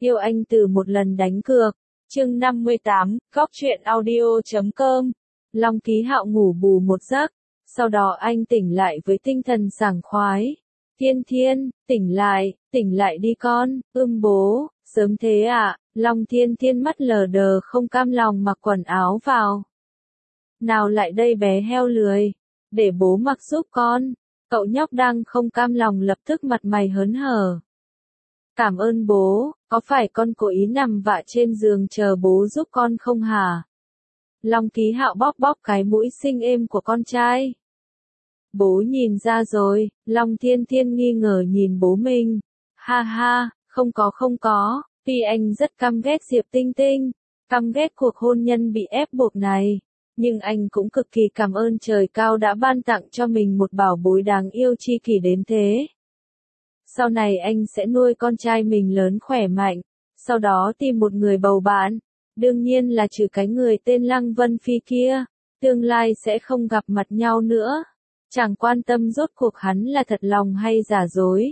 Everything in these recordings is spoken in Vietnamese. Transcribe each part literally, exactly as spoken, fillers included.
Yêu anh từ một lần đánh cược. Chương năm mươi tám, góc truyện audio chấm com. Long Ký Hạo ngủ bù một giấc, sau đó anh tỉnh lại với tinh thần sảng khoái. Thiên Thiên, tỉnh lại, tỉnh lại đi con, ưm bố, sớm thế à, Long Thiên Thiên mắt lờ đờ không cam lòng mặc quần áo vào. Nào lại đây bé heo lười, để bố mặc giúp con. Cậu nhóc đang không cam lòng lập tức mặt mày hớn hở. Cảm ơn bố, có phải con cố ý nằm vạ trên giường chờ bố giúp con không hả? Long Ký Hạo bóp bóp cái mũi xinh êm của con trai. Bố nhìn ra rồi, Long Thiên Thiên nghi ngờ nhìn bố mình. Ha ha, không có không có, tuy anh rất căm ghét Diệp Tinh Tinh, căm ghét cuộc hôn nhân bị ép buộc này, nhưng anh cũng cực kỳ cảm ơn trời cao đã ban tặng cho mình một bảo bối đáng yêu chi kỷ đến thế. Sau này anh sẽ nuôi con trai mình lớn khỏe mạnh, sau đó tìm một người bầu bạn, đương nhiên là trừ cái người tên Lăng Vân Phi kia, tương lai sẽ không gặp mặt nhau nữa. Chẳng quan tâm rốt cuộc hắn là thật lòng hay giả dối.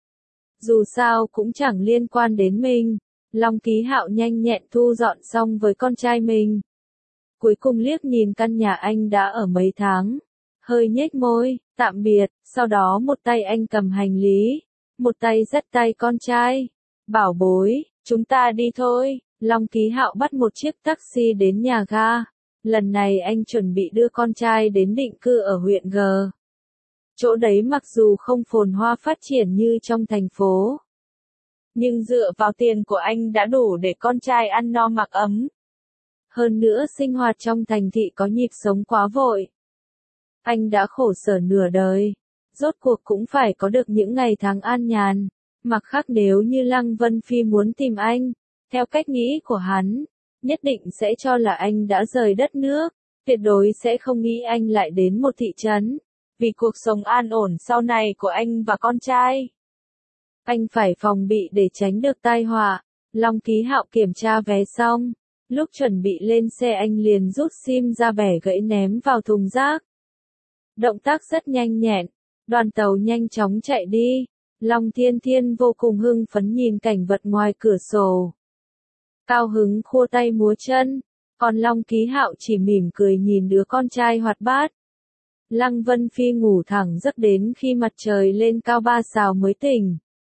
Dù sao cũng chẳng liên quan đến mình. Long Ký Hạo nhanh nhẹn thu dọn xong với con trai mình. Cuối cùng liếc nhìn căn nhà anh đã ở mấy tháng. Hơi nhếch môi, tạm biệt, sau đó một tay anh cầm hành lý, một tay dắt tay con trai. Bảo bối, chúng ta đi thôi. Long Ký Hạo bắt một chiếc taxi đến nhà ga. Lần này anh chuẩn bị đưa con trai đến định cư ở huyện G. Chỗ đấy mặc dù không phồn hoa phát triển như trong thành phố, nhưng dựa vào tiền của anh đã đủ để con trai ăn no mặc ấm. Hơn nữa sinh hoạt trong thành thị có nhịp sống quá vội. Anh đã khổ sở nửa đời, rốt cuộc cũng phải có được những ngày tháng an nhàn. Mặc khác nếu như Lăng Vân Phi muốn tìm anh, theo cách nghĩ của hắn, nhất định sẽ cho là anh đã rời đất nước, tuyệt đối sẽ không nghĩ anh lại đến một thị trấn, vì cuộc sống an ổn sau này của anh và con trai. Anh phải phòng bị để tránh được tai họa. Long Ký Hạo kiểm tra vé xong, lúc chuẩn bị lên xe anh liền rút sim ra bẻ gãy ném vào thùng rác. Động tác rất nhanh nhẹn, đoàn tàu nhanh chóng chạy đi. Long Thiên Thiên vô cùng hưng phấn nhìn cảnh vật ngoài cửa sổ. Cao hứng khua tay múa chân, còn Long Ký Hạo chỉ mỉm cười nhìn đứa con trai hoạt bát. Lăng Vân Phi ngủ thẳng giấc đến khi mặt trời lên cao ba sào mới tỉnh.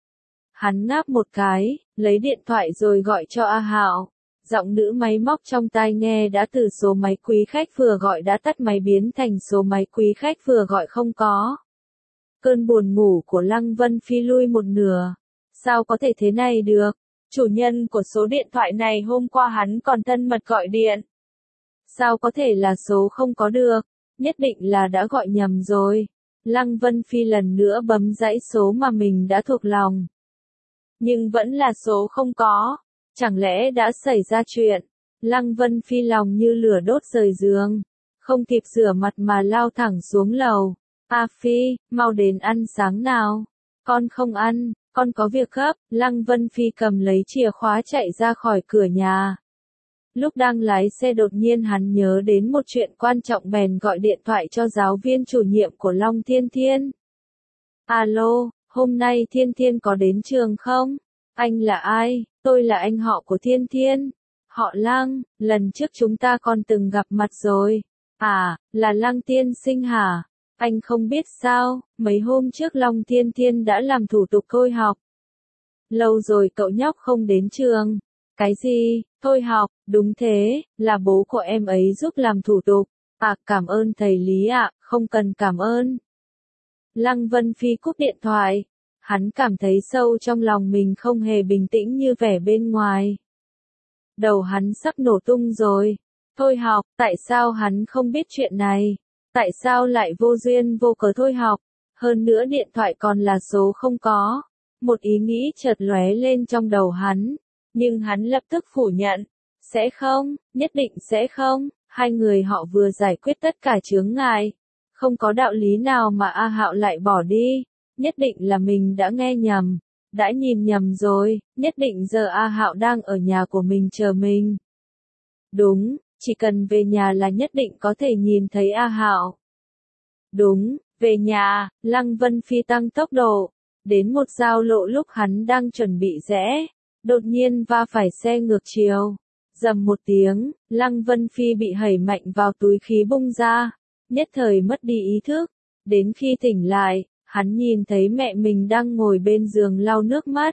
Hắn ngáp một cái, lấy điện thoại rồi gọi cho A Hạo. Giọng nữ máy móc trong tai nghe đã từ số máy quý khách vừa gọi đã tắt máy biến thành số máy quý khách vừa gọi không có. Cơn buồn ngủ của Lăng Vân Phi lui một nửa. Sao có thể thế này được? Chủ nhân của số điện thoại này hôm qua hắn còn thân mật gọi điện. Sao có thể là số không có được? Nhất định là đã gọi nhầm rồi. Lăng Vân Phi lần nữa bấm dãy số mà mình đã thuộc lòng. Nhưng vẫn là số không có. Chẳng lẽ đã xảy ra chuyện? Lăng Vân Phi lòng như lửa đốt rời giường. Không kịp rửa mặt mà lao thẳng xuống lầu. A Phi, mau đến ăn sáng nào. Con không ăn, con có việc gấp. Lăng Vân Phi cầm lấy chìa khóa chạy ra khỏi cửa nhà. Lúc đang lái xe đột nhiên hắn nhớ đến một chuyện quan trọng bèn gọi điện thoại cho giáo viên chủ nhiệm của Long Thiên Thiên. Alo, hôm nay Thiên Thiên có đến trường không? Anh là ai? Tôi là anh họ của Thiên Thiên. Họ Lăng, lần trước chúng ta còn từng gặp mặt rồi. À, là Lăng tiên sinh hả? Anh không biết sao, mấy hôm trước Long Thiên Thiên đã làm thủ tục thôi học. Lâu rồi cậu nhóc không đến trường. Cái gì, thôi học, đúng thế, là bố của em ấy giúp làm thủ tục. À, cảm ơn thầy Lý ạ, không cần cảm ơn. Lăng Vân Phi cúp điện thoại. Hắn cảm thấy sâu trong lòng mình không hề bình tĩnh như vẻ bên ngoài. Đầu hắn sắp nổ tung rồi. Thôi học, tại sao hắn không biết chuyện này? Tại sao lại vô duyên vô cớ thôi học? Hơn nữa điện thoại còn là số không có. Một ý nghĩ chợt lóe lên trong đầu hắn. Nhưng hắn lập tức phủ nhận. Sẽ không, nhất định sẽ không. Hai người họ vừa giải quyết tất cả chướng ngại. Không có đạo lý nào mà A Hạo lại bỏ đi. Nhất định là mình đã nghe nhầm. Đã nhìn nhầm rồi. Nhất định giờ A Hạo đang ở nhà của mình chờ mình. Đúng, chỉ cần về nhà là nhất định có thể nhìn thấy A Hạo. Đúng, về nhà. Lăng Vân Phi tăng tốc độ. Đến một giao lộ lúc hắn đang chuẩn bị rẽ. đột nhiên va phải xe ngược chiều. Rầm một tiếng, Lăng Vân Phi bị hẩy mạnh vào túi khí bung ra, nhất thời mất đi ý thức. Đến khi tỉnh lại, hắn nhìn thấy mẹ mình đang ngồi bên giường lau nước mắt.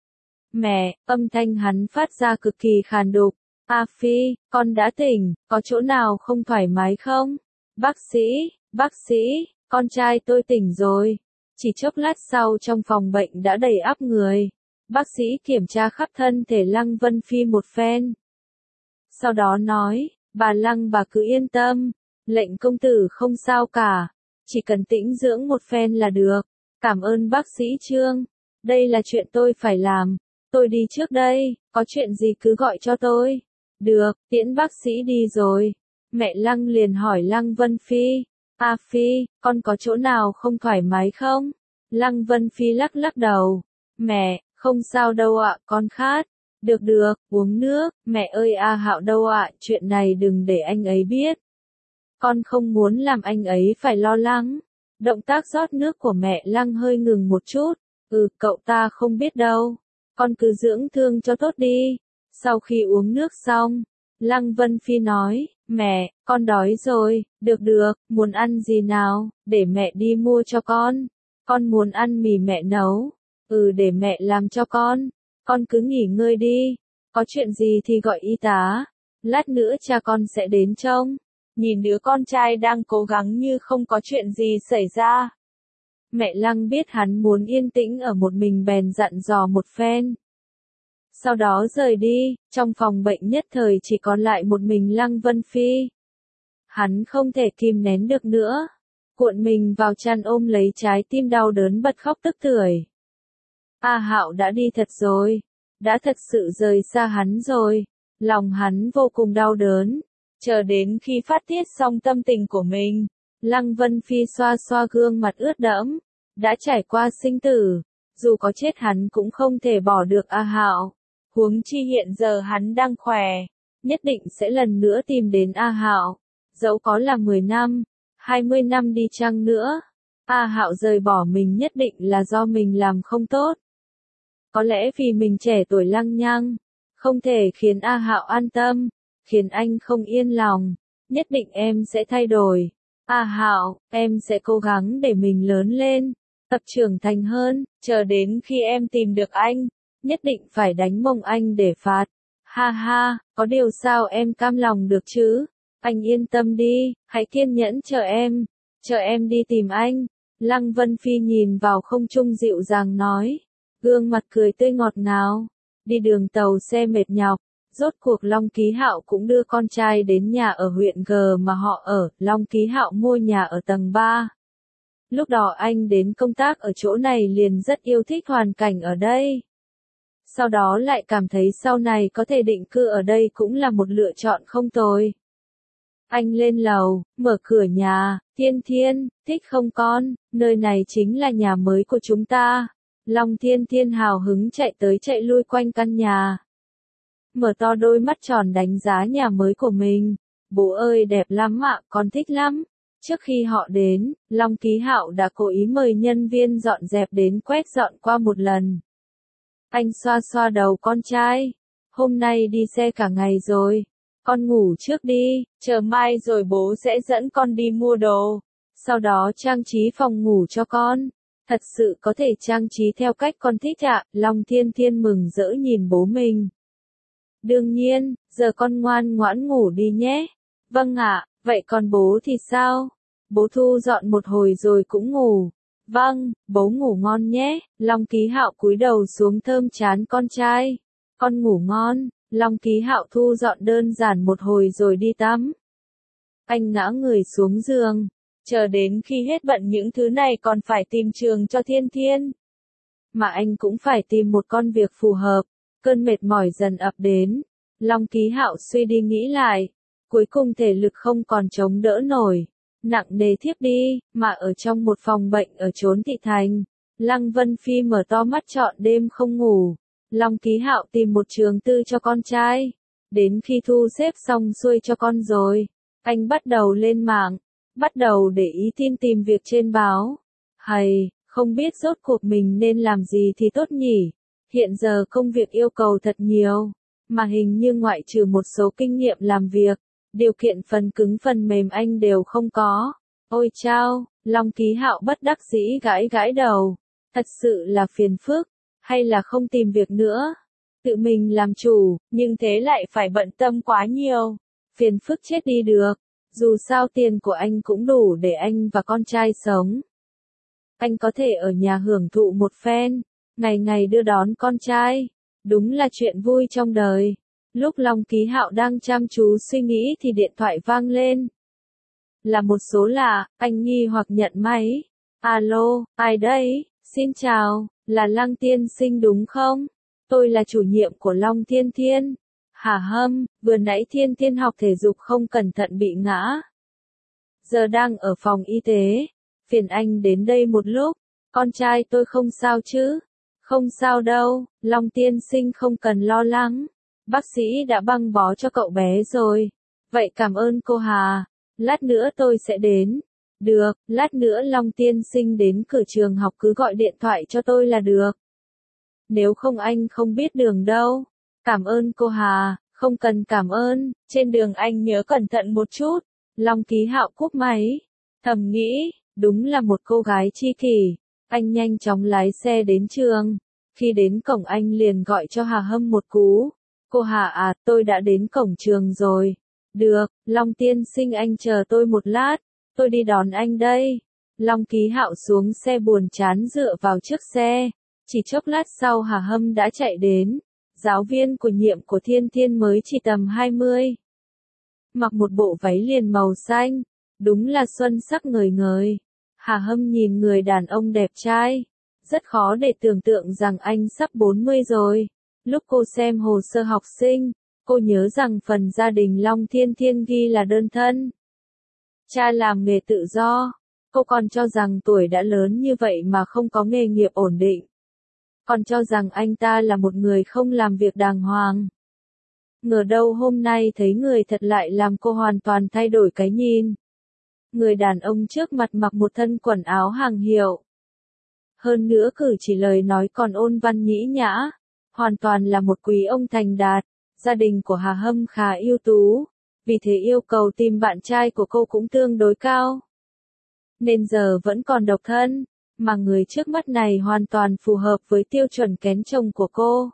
Mẹ, âm thanh hắn phát ra cực kỳ khàn đục. A Phi, con đã tỉnh, có chỗ nào không thoải mái không? Bác sĩ, bác sĩ, con trai tôi tỉnh rồi. Chỉ chốc lát sau trong phòng bệnh đã đầy ắp người. Bác sĩ kiểm tra khắp thân thể Lăng Vân Phi một phen. Sau đó nói, bà Lăng bà cứ yên tâm, lệnh công tử không sao cả, chỉ cần tĩnh dưỡng một phen là được. Cảm ơn bác sĩ Trương, đây là chuyện tôi phải làm, tôi đi trước đây, có chuyện gì cứ gọi cho tôi. Được, tiễn bác sĩ đi rồi. Mẹ Lăng liền hỏi Lăng Vân Phi, A Phi, con có chỗ nào không thoải mái không? Lăng Vân Phi lắc lắc đầu, mẹ, không sao đâu ạ, con khát. Được được, uống nước, mẹ ơi A Hạo đâu ạ, chuyện này đừng để anh ấy biết. Con không muốn làm anh ấy phải lo lắng. Động tác rót nước của mẹ Lăng hơi ngừng một chút, ừ, cậu ta không biết đâu. Con cứ dưỡng thương cho tốt đi. Sau khi uống nước xong, Lăng Vân Phi nói, mẹ, con đói rồi, được được, muốn ăn gì nào, để mẹ đi mua cho con. Con muốn ăn mì mẹ nấu, ừ để mẹ làm cho con. Con cứ nghỉ ngơi đi, có chuyện gì thì gọi y tá, lát nữa cha con sẽ đến trông. Nhìn đứa con trai đang cố gắng như không có chuyện gì xảy ra. Mẹ Lăng biết hắn muốn yên tĩnh ở một mình bèn dặn dò một phen. Sau đó rời đi, trong phòng bệnh nhất thời chỉ còn lại một mình Lăng Vân Phi. Hắn không thể kìm nén được nữa, cuộn mình vào chăn ôm lấy trái tim đau đớn bật khóc tức tưởi. A Hạo đã đi thật rồi, đã thật sự rời xa hắn rồi, lòng hắn vô cùng đau đớn. Chờ đến khi phát tiết xong tâm tình của mình, Lăng Vân Phi xoa xoa gương mặt ướt đẫm, đã trải qua sinh tử, dù có chết hắn cũng không thể bỏ được A Hạo. Huống chi hiện giờ hắn đang khỏe, nhất định sẽ lần nữa tìm đến A Hạo, dẫu có là mười năm, hai mươi năm đi chăng nữa. A Hạo rời bỏ mình nhất định là do mình làm không tốt. Có lẽ vì mình trẻ tuổi lăng nhăng, không thể khiến A Hạo an tâm, khiến anh không yên lòng. Nhất định em sẽ thay đổi. A Hạo, em sẽ cố gắng để mình lớn lên, tập trưởng thành hơn, chờ đến khi em tìm được anh, nhất định phải đánh mông anh để phạt. Ha ha, có điều sao em cam lòng được chứ? Anh yên tâm đi, hãy kiên nhẫn chờ em, chờ em đi tìm anh. Lăng Vân Phi nhìn vào không trung dịu dàng nói, gương mặt cười tươi ngọt ngào. Đi đường tàu xe mệt nhọc, rốt cuộc Long Ký Hạo cũng đưa con trai đến nhà ở huyện G mà họ ở. Long Ký Hạo mua nhà ở tầng ba. Lúc đó anh đến công tác ở chỗ này liền rất yêu thích hoàn cảnh ở đây. Sau đó lại cảm thấy sau này có thể định cư ở đây cũng là một lựa chọn không tồi. Anh lên lầu, mở cửa nhà, Thiên Thiên, thích không con, nơi này chính là nhà mới của chúng ta. Long Thiên Thiên hào hứng chạy tới chạy lui quanh căn nhà. Mở to đôi mắt tròn đánh giá nhà mới của mình. Bố ơi đẹp lắm ạ, con thích lắm. Trước khi họ đến, Long Ký Hạo đã cố ý mời nhân viên dọn dẹp đến quét dọn qua một lần. Anh xoa xoa đầu con trai. Hôm nay đi xe cả ngày rồi. Con ngủ trước đi, chờ mai rồi bố sẽ dẫn con đi mua đồ. Sau đó trang trí phòng ngủ cho con. Thật sự có thể trang trí theo cách con thích ạ. Long Thiên Thiên mừng rỡ nhìn bố mình. Đương nhiên, giờ con ngoan ngoãn ngủ đi nhé. Vâng ạ, vậy còn bố thì sao? Bố thu dọn một hồi rồi cũng ngủ. Vâng, bố ngủ ngon nhé. Long Ký Hạo cúi đầu xuống thơm trán con trai. Con ngủ ngon. Long Ký Hạo thu dọn đơn giản một hồi rồi đi tắm. Anh ngã người xuống giường. Chờ đến khi hết bận những thứ này còn phải tìm trường cho Thiên Thiên. Mà anh cũng phải tìm một con việc phù hợp. Cơn mệt mỏi dần ập đến. Long Ký Hạo suy đi nghĩ lại. Cuối cùng thể lực không còn chống đỡ nổi. Nặng nề thiếp đi, mà ở trong một phòng bệnh ở chốn thị thành. Lăng Vân Phi mở to mắt trọn đêm không ngủ. Long Ký Hạo tìm một trường tư cho con trai. Đến khi thu xếp xong xuôi cho con rồi, anh bắt đầu lên mạng, bắt đầu để ý tin tìm việc trên báo. Hay, không biết rốt cuộc mình nên làm gì thì tốt nhỉ? Hiện giờ công việc yêu cầu thật nhiều, mà hình như ngoại trừ một số kinh nghiệm làm việc, điều kiện phần cứng phần mềm anh đều không có. Ôi chao, Long Ký Hạo bất đắc dĩ gãi gãi đầu. Thật sự là phiền phức, hay là không tìm việc nữa. Tự mình làm chủ, nhưng thế lại phải bận tâm quá nhiều. Phiền phức chết đi được. Dù sao tiền của anh cũng đủ để anh và con trai sống. Anh có thể ở nhà hưởng thụ một phen, ngày ngày đưa đón con trai. Đúng là chuyện vui trong đời. Lúc Long Ký Hạo đang chăm chú suy nghĩ thì điện thoại vang lên. Là một số lạ, anh nghi hoặc nhận máy. Alo, ai đấy? Xin chào, là Lăng tiên sinh đúng không? Tôi là chủ nhiệm của Long Thiên Thiên. Hả Hâm, vừa nãy Thiên Thiên học thể dục không cẩn thận bị ngã. Giờ đang ở phòng y tế. Phiền anh đến đây một lúc. Con trai tôi không sao chứ? Không sao đâu, Long tiên sinh không cần lo lắng. Bác sĩ đã băng bó cho cậu bé rồi. Vậy cảm ơn cô Hà. Lát nữa tôi sẽ đến. Được, lát nữa Long tiên sinh đến cửa trường học cứ gọi điện thoại cho tôi là được. Nếu không anh không biết đường đâu. Cảm ơn cô Hà, không cần cảm ơn, trên đường anh nhớ cẩn thận một chút. Long Ký Hạo cúp máy. Thầm nghĩ, đúng là một cô gái chi kỷ. Anh nhanh chóng lái xe đến trường. Khi đến cổng anh liền gọi cho Hà Hâm một cú. Cô Hà à, tôi đã đến cổng trường rồi. Được, Long tiên sinh anh chờ tôi một lát. Tôi đi đón anh đây. Long Ký Hạo xuống xe buồn chán dựa vào trước xe. Chỉ chốc lát sau Hà Hâm đã chạy đến. Giáo viên của nhiệm của Thiên Thiên mới chỉ tầm hai mươi. Mặc một bộ váy liền màu xanh. Đúng là xuân sắc ngời ngời. Hà Hâm nhìn người đàn ông đẹp trai. Rất khó để tưởng tượng rằng anh sắp bốn mươi rồi. Lúc cô xem hồ sơ học sinh, cô nhớ rằng phần gia đình Long Thiên Thiên ghi là đơn thân. Cha làm nghề tự do. Cô còn cho rằng tuổi đã lớn như vậy mà không có nghề nghiệp ổn định. Còn cho rằng anh ta là một người không làm việc đàng hoàng. Ngờ đâu hôm nay thấy người thật lại làm cô hoàn toàn thay đổi cái nhìn. Người đàn ông trước mặt mặc một thân quần áo hàng hiệu. Hơn nữa cử chỉ lời nói còn ôn văn nhĩ nhã. Hoàn toàn là một quý ông thành đạt. Gia đình của Hà Hâm khá ưu tú. Vì thế yêu cầu tìm bạn trai của cô cũng tương đối cao. Nên giờ vẫn còn độc thân. Mà người trước mắt này hoàn toàn phù hợp với tiêu chuẩn kén chồng của cô.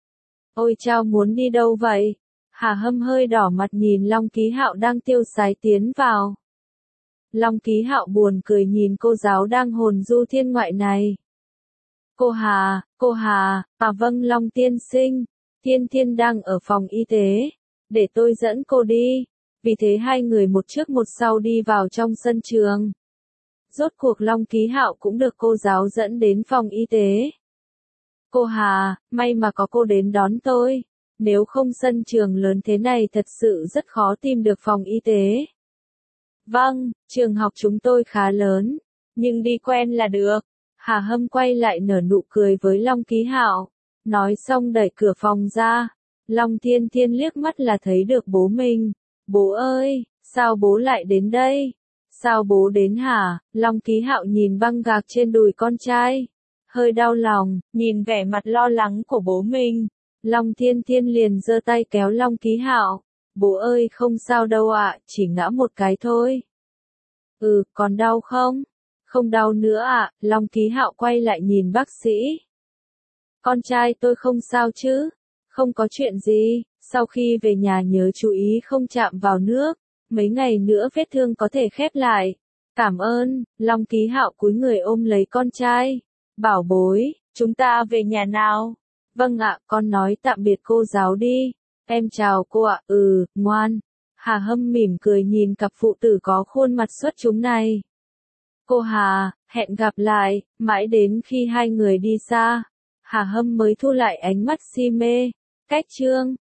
Ôi chao, muốn đi đâu vậy? Hà Hâm hơi đỏ mặt nhìn Long Ký Hạo đang tiêu sái tiến vào. Long Ký Hạo buồn cười nhìn cô giáo đang hồn du thiên ngoại này. Cô Hà, cô Hà, à vâng Long tiên sinh, Thiên Thiên đang ở phòng y tế, để tôi dẫn cô đi. Vì thế hai người một trước một sau đi vào trong sân trường. Rốt cuộc Long Ký Hạo cũng được cô giáo dẫn đến phòng y tế. Cô Hà, may mà có cô đến đón tôi. Nếu không sân trường lớn thế này thật sự rất khó tìm được phòng y tế. Vâng, trường học chúng tôi khá lớn, nhưng đi quen là được. Hà Hâm quay lại nở nụ cười với Long Ký Hạo. Nói xong đẩy cửa phòng ra. Long Thiên Thiên liếc mắt là thấy được bố mình. Bố ơi, sao bố lại đến đây? Sao bố đến hả? Long Ký Hạo nhìn băng gạc trên đùi con trai. Hơi đau lòng, nhìn vẻ mặt lo lắng của bố mình. Long Thiên Thiên liền giơ tay kéo Long Ký Hạo. Bố ơi không sao đâu ạ, chỉ ngã một cái thôi. Ừ, còn đau không? Không đau nữa ạ, Long Ký Hạo quay lại nhìn bác sĩ. Con trai tôi không sao chứ? Không có chuyện gì, sau khi về nhà nhớ chú ý không chạm vào nước. Mấy ngày nữa vết thương có thể khép lại. Cảm ơn, Long Ký Hạo cúi người ôm lấy con trai. Bảo bối, chúng ta về nhà nào? Vâng ạ, con nói tạm biệt cô giáo đi. Em chào cô ạ, ừ, ngoan. Hà Hâm mỉm cười nhìn cặp phụ tử có khuôn mặt xuất chúng này. Cô Hà, hẹn gặp lại, mãi đến khi hai người đi xa. Hà Hâm mới thu lại ánh mắt si mê. Cách chương